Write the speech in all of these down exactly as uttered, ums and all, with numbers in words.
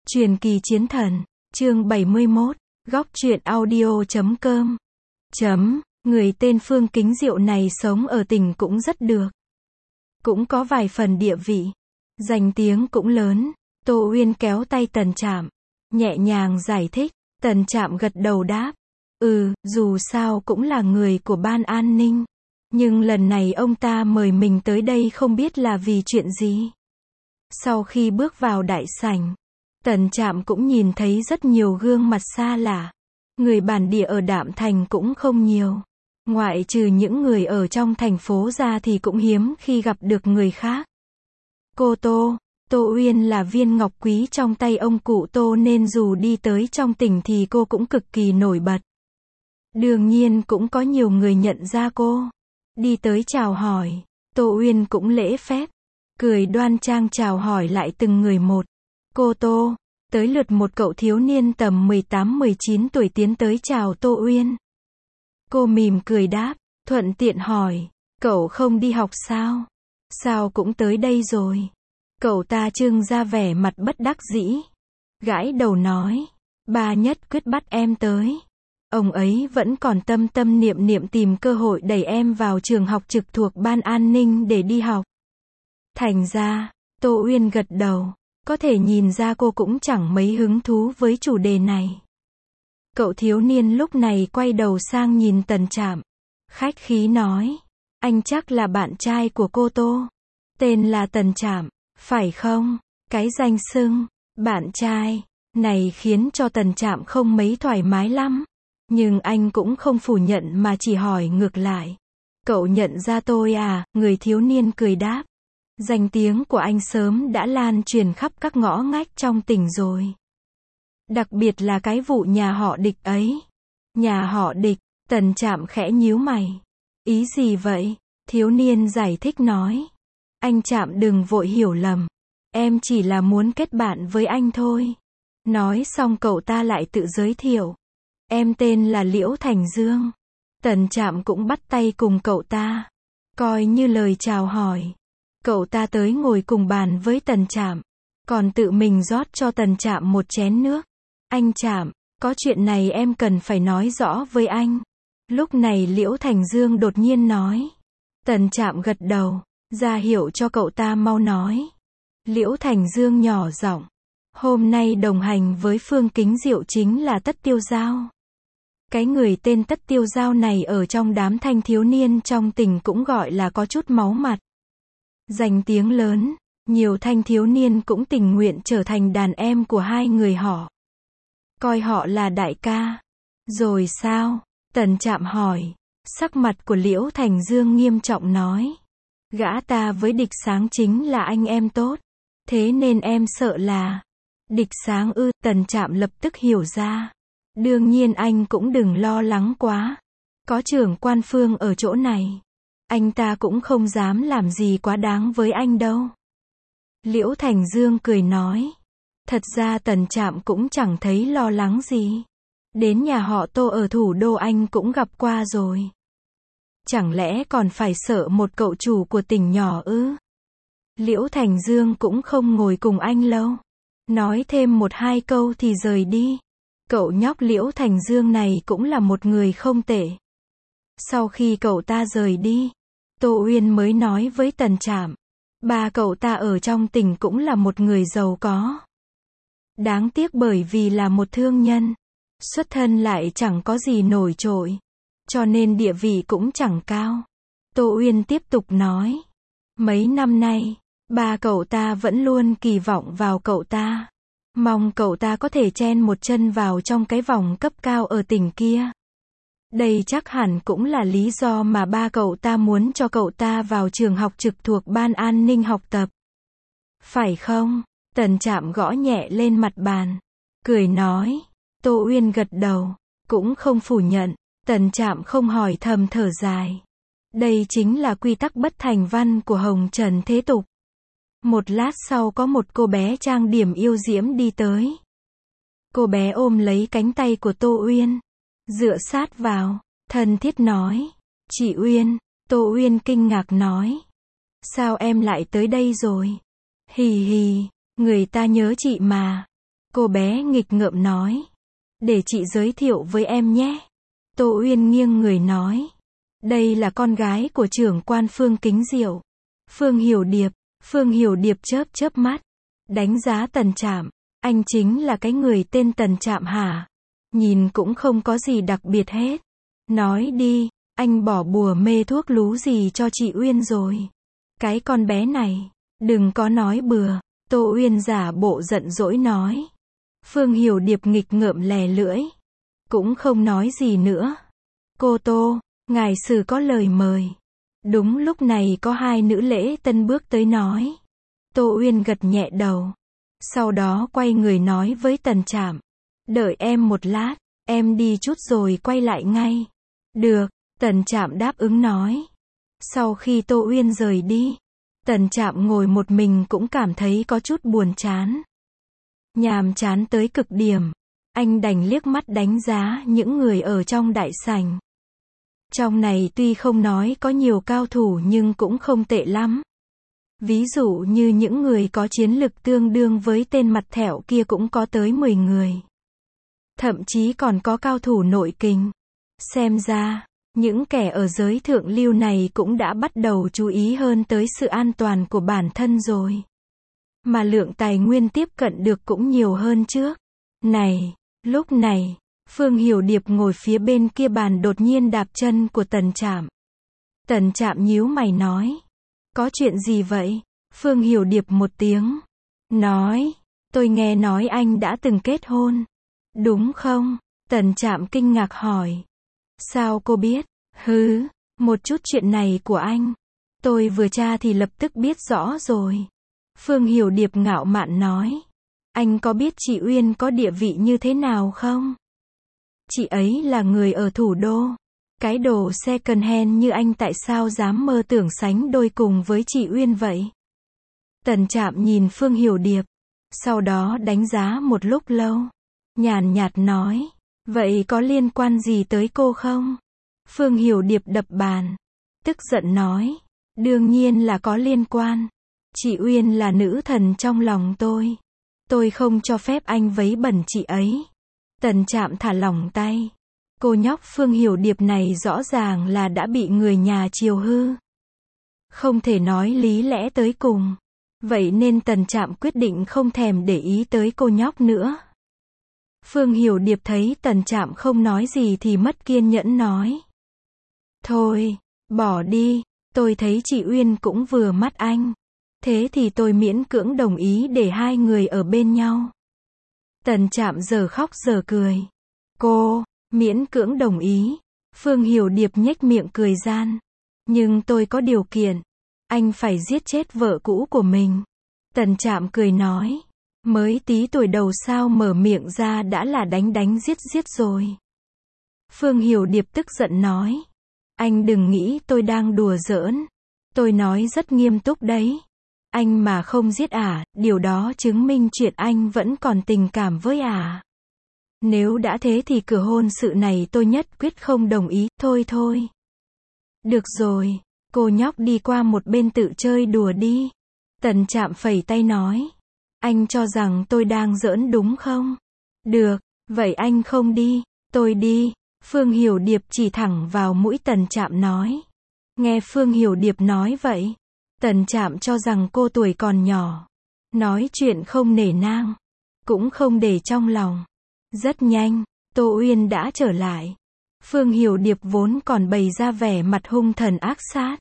Truyền kỳ chiến thần, chương bảy mươi mốt, góc truyện audio chấm com. Chấm, người tên Phương Kính Diệu này sống ở tỉnh cũng rất được. Cũng có vài phần địa vị. Danh tiếng cũng lớn. Tô Uyên kéo tay Tần Trạm. Nhẹ nhàng giải thích. Tần Trạm gật đầu đáp. Ừ, dù sao cũng là người của ban an ninh. Nhưng lần này ông ta mời mình tới đây không biết là vì chuyện gì. Sau khi bước vào đại sảnh, Tần Trạm cũng nhìn thấy rất nhiều gương mặt xa lạ. Người bản địa ở Đạm Thành cũng không nhiều. Ngoại trừ những người ở trong thành phố ra thì cũng hiếm khi gặp được người khác. Cô Tô, Tô Uyên là viên ngọc quý trong tay ông cụ Tô nên dù đi tới trong tỉnh thì cô cũng cực kỳ nổi bật. Đương nhiên cũng có nhiều người nhận ra cô. Đi tới chào hỏi, Tô Uyên cũng lễ phép, cười đoan trang chào hỏi lại từng người một. Cô Tô, tới lượt một cậu thiếu niên tầm mười tám mười chín tuổi tiến tới chào Tô Uyên. Cô mỉm cười đáp, thuận tiện hỏi, cậu không đi học sao? Sao cũng tới đây rồi? Cậu ta trưng ra vẻ mặt bất đắc dĩ. Gãi đầu nói, ba nhất quyết bắt em tới. Ông ấy vẫn còn tâm tâm niệm niệm tìm cơ hội đẩy em vào trường học trực thuộc ban an ninh để đi học. Thành ra, Tô Uyên gật đầu. Có thể nhìn ra cô cũng chẳng mấy hứng thú với chủ đề này. Cậu thiếu niên lúc này quay đầu sang nhìn Tần Trạm. Khách khí nói, anh chắc là bạn trai của cô Tô. Tên là Tần Trạm, phải không? Cái danh xưng, bạn trai, này khiến cho Tần Trạm không mấy thoải mái lắm. Nhưng anh cũng không phủ nhận mà chỉ hỏi ngược lại. Cậu nhận ra tôi à? Người thiếu niên cười đáp. Danh tiếng của anh sớm đã lan truyền khắp các ngõ ngách trong tỉnh rồi. Đặc biệt là cái vụ nhà họ Địch ấy. Nhà họ Địch, Tần Trạm khẽ nhíu mày. Ý gì vậy? Thiếu niên giải thích nói. Anh Trạm đừng vội hiểu lầm. Em chỉ là muốn kết bạn với anh thôi. Nói xong cậu ta lại tự giới thiệu. Em tên là Liễu Thành Dương. Tần Trạm cũng bắt tay cùng cậu ta. Coi như lời chào hỏi. Cậu ta tới ngồi cùng bàn với Tần Trạm. Còn tự mình rót cho Tần Trạm một chén nước. Anh Trạm, có chuyện này em cần phải nói rõ với anh. Lúc này Liễu Thành Dương đột nhiên nói. Tần Trạm gật đầu, ra hiệu cho cậu ta mau nói. Liễu Thành Dương nhỏ giọng. Hôm nay đồng hành với Phương Kính Diệu chính là Tất Tiêu Giao. Cái người tên Tất Tiêu Giao này ở trong đám thanh thiếu niên trong tỉnh cũng gọi là có chút máu mặt. Danh tiếng lớn, nhiều thanh thiếu niên cũng tình nguyện trở thành đàn em của hai người họ. Coi họ là đại ca. Rồi sao? Tần Trạm hỏi. Sắc mặt của Liễu Thành Dương nghiêm trọng nói. Gã ta với Địch Sáng chính là anh em tốt. Thế nên em sợ là... Địch Sáng ư? Tần Trạm lập tức hiểu ra. Đương nhiên anh cũng đừng lo lắng quá. Có trưởng quan Phương ở chỗ này. Anh ta cũng không dám làm gì quá đáng với anh đâu. Liễu Thành Dương cười nói. Thật ra Tần Trạm cũng chẳng thấy lo lắng gì. Đến nhà họ Tô ở thủ đô anh cũng gặp qua rồi. Chẳng lẽ còn phải sợ một cậu chủ của tỉnh nhỏ ư? Liễu Thành Dương cũng không ngồi cùng anh lâu. Nói thêm một hai câu thì rời đi. Cậu nhóc Liễu Thành Dương này cũng là một người không tệ. Sau khi cậu ta rời đi, Tô Uyên mới nói với Tần Trạm. Ba cậu ta ở trong tỉnh cũng là một người giàu có. Đáng tiếc bởi vì là một thương nhân. Xuất thân lại chẳng có gì nổi trội. Cho nên địa vị cũng chẳng cao. Tô Uyên tiếp tục nói. Mấy năm nay, ba cậu ta vẫn luôn kỳ vọng vào cậu ta. Mong cậu ta có thể chen một chân vào trong cái vòng cấp cao ở tỉnh kia. Đây chắc hẳn cũng là lý do mà ba cậu ta muốn cho cậu ta vào trường học trực thuộc ban an ninh học tập. Phải không? Tần Trạm gõ nhẹ lên mặt bàn. Cười nói. Tô Uyên gật đầu. Cũng không phủ nhận. Tần Trạm không hỏi thầm thở dài. Đây chính là quy tắc bất thành văn của Hồng Trần thế tục. Một lát sau có một cô bé trang điểm yêu diễm đi tới. Cô bé ôm lấy cánh tay của Tô Uyên. Dựa sát vào, thân thiết nói. Chị Uyên. Tô Uyên kinh ngạc nói. Sao em lại tới đây rồi? Hì hì, người ta nhớ chị mà. Cô bé nghịch ngợm nói. Để chị giới thiệu với em nhé. Tô Uyên nghiêng người nói. Đây là con gái của trưởng quan Phương Kính Diệu. Phương Hiểu Điệp. Phương Hiểu Điệp chớp chớp mắt. Đánh giá Tần Trạm. Anh chính là cái người tên Tần Trạm hả? Nhìn cũng không có gì đặc biệt hết. Nói đi, anh bỏ bùa mê thuốc lú gì cho chị Uyên rồi? Cái con bé này, đừng có nói bừa. Tô Uyên giả bộ giận dỗi nói. Phương Hiểu Điệp nghịch ngợm lè lưỡi. Cũng không nói gì nữa. Cô Tô, ngài xử có lời mời. Đúng lúc này có hai nữ lễ tân bước tới nói. Tô Uyên gật nhẹ đầu. Sau đó quay người nói với Tần Trạm. Đợi em một lát, em đi chút rồi quay lại ngay. Được, Tần Trạm đáp ứng nói. Sau khi Tô Uyên rời đi, Tần Trạm ngồi một mình cũng cảm thấy có chút buồn chán. Nhàm chán tới cực điểm. Anh đành liếc mắt đánh giá những người ở trong đại sảnh. Trong này tuy không nói có nhiều cao thủ nhưng cũng không tệ lắm. Ví dụ như những người có chiến lực tương đương với tên mặt thẹo kia cũng có tới mười người. Thậm chí còn có cao thủ nội kình. Xem ra, những kẻ ở giới thượng lưu này cũng đã bắt đầu chú ý hơn tới sự an toàn của bản thân rồi. Mà lượng tài nguyên tiếp cận được cũng nhiều hơn trước. Này, lúc này, Phương Hiểu Điệp ngồi phía bên kia bàn đột nhiên đạp chân của Tần Trạm. Tần Trạm nhíu mày nói. Có chuyện gì vậy? Phương Hiểu Điệp một tiếng. Nói, tôi nghe nói anh đã từng kết hôn. Đúng không? Tần Trạm kinh ngạc hỏi. Sao cô biết? Hứ, một chút chuyện này của anh. Tôi vừa tra thì lập tức biết rõ rồi. Phương Hiểu Điệp ngạo mạn nói. Anh có biết chị Uyên có địa vị như thế nào không? Chị ấy là người ở thủ đô. Cái đồ second hand như anh tại sao dám mơ tưởng sánh đôi cùng với chị Uyên vậy? Tần Trạm nhìn Phương Hiểu Điệp. Sau đó đánh giá một lúc lâu. Nhàn nhạt nói. Vậy có liên quan gì tới cô không? Phương Hiểu Điệp đập bàn. Tức giận nói. Đương nhiên là có liên quan. Chị Uyên là nữ thần trong lòng tôi. Tôi không cho phép anh vấy bẩn chị ấy. Tần Trạm thả lỏng tay. Cô nhóc Phương Hiểu Điệp này rõ ràng là đã bị người nhà chiều hư. Không thể nói lý lẽ tới cùng. Vậy nên Tần Trạm quyết định không thèm để ý tới cô nhóc nữa. Phương Hiểu Điệp thấy Tần Trạm không nói gì thì mất kiên nhẫn nói. Thôi, bỏ đi, tôi thấy chị Uyên cũng vừa mắt anh. Thế thì tôi miễn cưỡng đồng ý để hai người ở bên nhau. Tần Trạm giờ khóc giờ cười. Cô, miễn cưỡng đồng ý. Phương Hiểu Điệp nhếch miệng cười gian. Nhưng tôi có điều kiện. Anh phải giết chết vợ cũ của mình. Tần Trạm cười nói. Mới tí tuổi đầu sao mở miệng ra đã là đánh đánh giết giết rồi. Phương Hiểu Điệp tức giận nói. Anh đừng nghĩ tôi đang đùa giỡn. Tôi nói rất nghiêm túc đấy. Anh mà không giết ả, điều đó chứng minh chuyện anh vẫn còn tình cảm với ả. Nếu đã thế thì cửa hôn sự này tôi nhất quyết không đồng ý, thôi thôi. Được rồi, cô nhóc đi qua một bên tự chơi đùa đi. Tần Trạm phẩy tay nói. Anh cho rằng tôi đang giỡn đúng không? Được, vậy anh không đi, tôi đi. Phương Hiểu Điệp chỉ thẳng vào mũi Tần Trạm nói. Nghe Phương Hiểu Điệp nói vậy. Tần Trạm cho rằng cô tuổi còn nhỏ. Nói chuyện không nể nang. Cũng không để trong lòng. Rất nhanh, Tô Uyên đã trở lại. Phương Hiểu Điệp vốn còn bày ra vẻ mặt hung thần ác sát.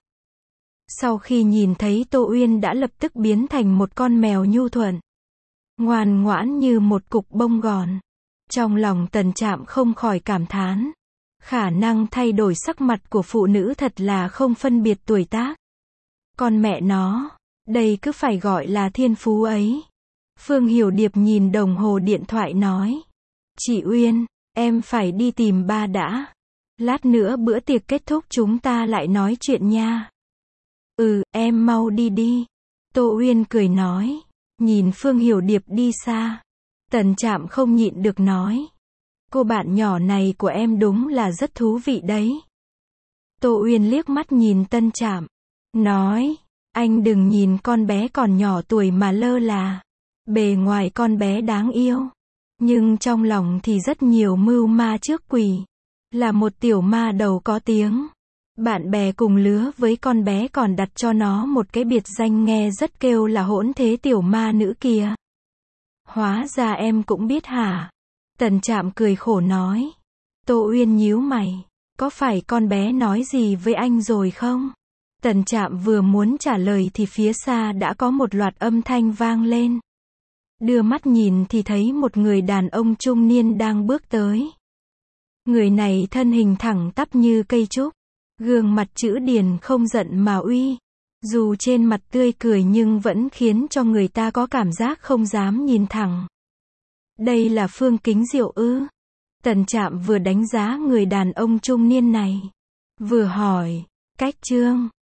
Sau khi nhìn thấy Tô Uyên đã lập tức biến thành một con mèo nhu thuận. Ngoan ngoãn như một cục bông gòn. Trong lòng Tần Trạm không khỏi cảm thán. Khả năng thay đổi sắc mặt của phụ nữ thật là không phân biệt tuổi tác. Con mẹ nó, đây cứ phải gọi là thiên phú ấy. Phương Hiểu Điệp nhìn đồng hồ điện thoại nói. Chị Uyên, em phải đi tìm ba đã. Lát nữa bữa tiệc kết thúc chúng ta lại nói chuyện nha. Ừ, em mau đi đi. Tô Uyên cười nói. Nhìn Phương Hiểu Điệp đi xa. Tần Trạm không nhịn được nói. Cô bạn nhỏ này của em đúng là rất thú vị đấy. Tô Uyên liếc mắt nhìn Tần Trạm. Nói. Anh đừng nhìn con bé còn nhỏ tuổi mà lơ là. Bề ngoài con bé đáng yêu. Nhưng trong lòng thì rất nhiều mưu ma trước quỷ. Là một tiểu ma đầu có tiếng. Bạn bè cùng lứa với con bé còn đặt cho nó một cái biệt danh nghe rất kêu là hỗn thế tiểu ma nữ kia. Hóa ra em cũng biết hả? Tần Trạm cười khổ nói. Tô Uyên nhíu mày. Có phải con bé nói gì với anh rồi không? Tần Trạm vừa muốn trả lời thì phía xa đã có một loạt âm thanh vang lên. Đưa mắt nhìn thì thấy một người đàn ông trung niên đang bước tới. Người này thân hình thẳng tắp như cây trúc. Gương mặt chữ điền không giận mà uy. Dù trên mặt tươi cười nhưng vẫn khiến cho người ta có cảm giác không dám nhìn thẳng. Đây là Phương Kính Diệu ư? Tần Trạm vừa đánh giá người đàn ông trung niên này. Vừa hỏi, Cách Trương,